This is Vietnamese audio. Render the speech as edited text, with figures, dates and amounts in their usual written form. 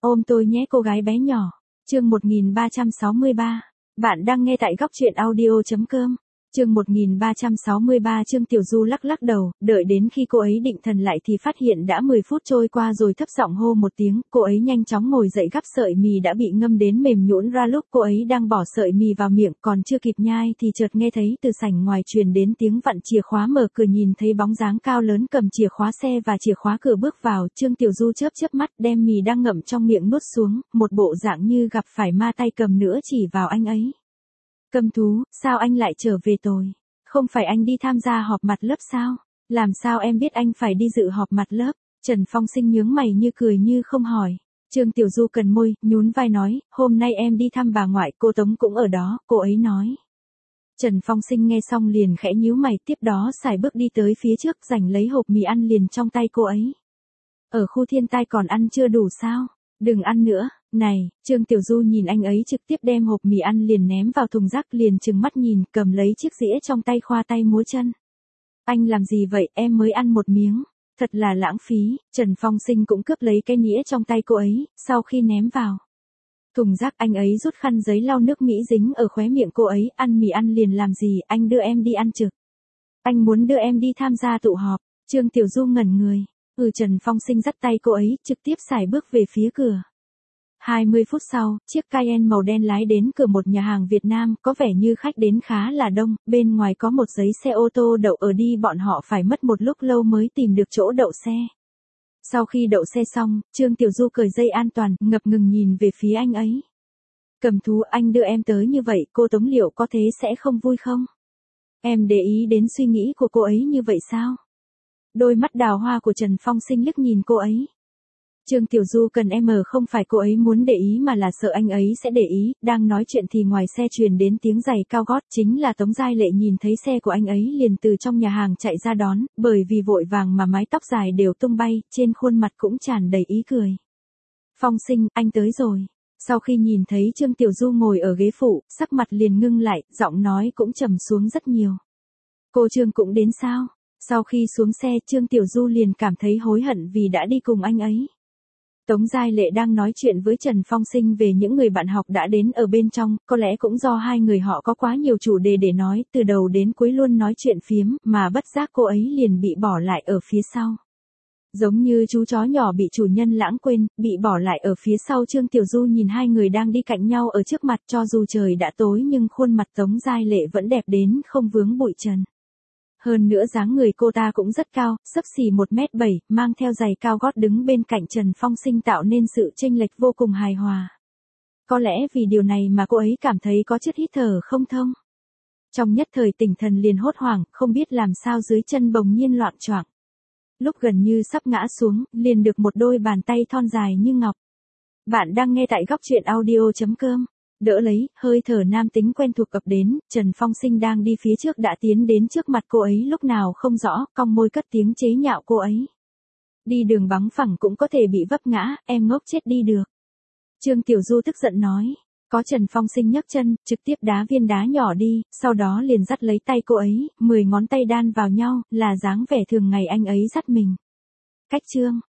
Ôm tôi nhé cô gái bé nhỏ. Chương 1363. Bạn đang nghe tại góc truyện audio.com. Chương 1363. Trương Tiểu Du lắc lắc đầu, đợi đến khi cô ấy định thần lại thì phát hiện đã 10 phút trôi qua rồi, thấp giọng hô một tiếng. Cô ấy nhanh chóng ngồi dậy gắp sợi mì đã bị ngâm đến mềm nhũn ra. Lúc cô ấy đang bỏ sợi mì vào miệng còn chưa kịp nhai thì chợt nghe thấy từ sảnh ngoài truyền đến tiếng vặn chìa khóa, mở cửa nhìn thấy bóng dáng cao lớn cầm chìa khóa xe và chìa khóa cửa bước vào. Trương Tiểu Du chớp chớp mắt, đem mì đang ngậm trong miệng nuốt xuống, một bộ dạng như gặp phải ma, tay cầm nữa chỉ vào anh ấy. Câm thú, sao anh lại trở về rồi? Không phải anh đi tham gia họp mặt lớp sao? Làm sao em biết anh phải đi dự họp mặt lớp? Trần Phong Sinh nhướng mày như cười như không hỏi. Trương Tiểu Du cần môi, nhún vai nói, hôm nay em đi thăm bà ngoại, cô Tống cũng ở đó, cô ấy nói. Trần Phong Sinh nghe xong liền khẽ nhíu mày, tiếp đó sải bước đi tới phía trước, giành lấy hộp mì ăn liền trong tay cô ấy. Ở khu thiên tai còn ăn chưa đủ sao? Đừng ăn nữa. Này, Trương Tiểu Du nhìn anh ấy trực tiếp đem hộp mì ăn liền ném vào thùng rác, liền trừng mắt nhìn, cầm lấy chiếc dĩa trong tay khoa tay múa chân. Anh làm gì vậy, em mới ăn một miếng. Thật là lãng phí. Trần Phong Sinh cũng cướp lấy cái nĩa trong tay cô ấy, sau khi ném vào thùng rác anh ấy rút khăn giấy lau nước Mỹ dính ở khóe miệng cô ấy. Ăn mì ăn liền làm gì, anh đưa em đi ăn trực. Anh muốn đưa em đi tham gia tụ họp. Trương Tiểu Du ngẩn người. Trần Phong Sinh dắt tay cô ấy, trực tiếp sải bước về phía cửa. 20 phút sau, chiếc Cayenne màu đen lái đến cửa một nhà hàng Việt Nam, có vẻ như khách đến khá là đông, bên ngoài có một giấy xe ô tô đậu ở đi, bọn họ phải mất một lúc lâu mới tìm được chỗ đậu xe. Sau khi đậu xe xong, Trương Tiểu Du cởi dây an toàn, ngập ngừng nhìn về phía anh ấy. Cầm thú, anh đưa em tới như vậy, cô Tống liệu có thế sẽ không vui không? Em để ý đến suy nghĩ của cô ấy như vậy sao? Đôi mắt đào hoa của Trần Phong Sinh liếc nhìn cô ấy. Trương Tiểu Du cần em không phải cô ấy muốn để ý mà là sợ anh ấy sẽ để ý. Đang nói chuyện thì ngoài xe truyền đến tiếng giày cao gót, chính là Tống Giai Lệ. Nhìn thấy xe của anh ấy liền từ trong nhà hàng chạy ra đón, bởi vì vội vàng mà mái tóc dài đều tung bay, trên khuôn mặt cũng tràn đầy ý cười. Phong Sinh, anh tới rồi. Sau khi nhìn thấy Trương Tiểu Du ngồi ở ghế phụ, sắc mặt liền ngưng lại, giọng nói cũng trầm xuống rất nhiều. Cô Trương cũng đến sao? Sau khi xuống xe, Trương Tiểu Du liền cảm thấy hối hận vì đã đi cùng anh ấy. Tống Giai Lệ đang nói chuyện với Trần Phong Sinh về những người bạn học đã đến ở bên trong, có lẽ cũng do hai người họ có quá nhiều chủ đề để nói, từ đầu đến cuối luôn nói chuyện phiếm, mà bất giác cô ấy liền bị bỏ lại ở phía sau. Giống như chú chó nhỏ bị chủ nhân lãng quên, bị bỏ lại ở phía sau. Trương Tiểu Du nhìn hai người đang đi cạnh nhau ở trước mặt, cho dù trời đã tối nhưng khuôn mặt Tống Giai Lệ vẫn đẹp đến không vướng bụi trần. Hơn nữa dáng người cô ta cũng rất cao, xấp xỉ 1m7, mang theo giày cao gót đứng bên cạnh Trần Phong Sinh tạo nên sự chênh lệch vô cùng hài hòa. Có lẽ vì điều này mà cô ấy cảm thấy có chút hít thở không thông. Trong nhất thời tỉnh thần liền hốt hoảng, không biết làm sao dưới chân bỗng nhiên loạng choạng. Lúc gần như sắp ngã xuống, liền được một đôi bàn tay thon dài như ngọc. Bạn đang nghe tại góc truyện audio.com. Đỡ lấy, hơi thở nam tính quen thuộc ập đến, Trần Phong Sinh đang đi phía trước đã tiến đến trước mặt cô ấy lúc nào không rõ, cong môi cất tiếng chế nhạo cô ấy. Đi đường bằng phẳng cũng có thể bị vấp ngã, em ngốc chết đi được. Trương Tiểu Du tức giận nói. Có Trần Phong Sinh nhấc chân, trực tiếp đá viên đá nhỏ đi, sau đó liền dắt lấy tay cô ấy, 10 ngón tay đan vào nhau, là dáng vẻ thường ngày anh ấy dắt mình. Cách Trương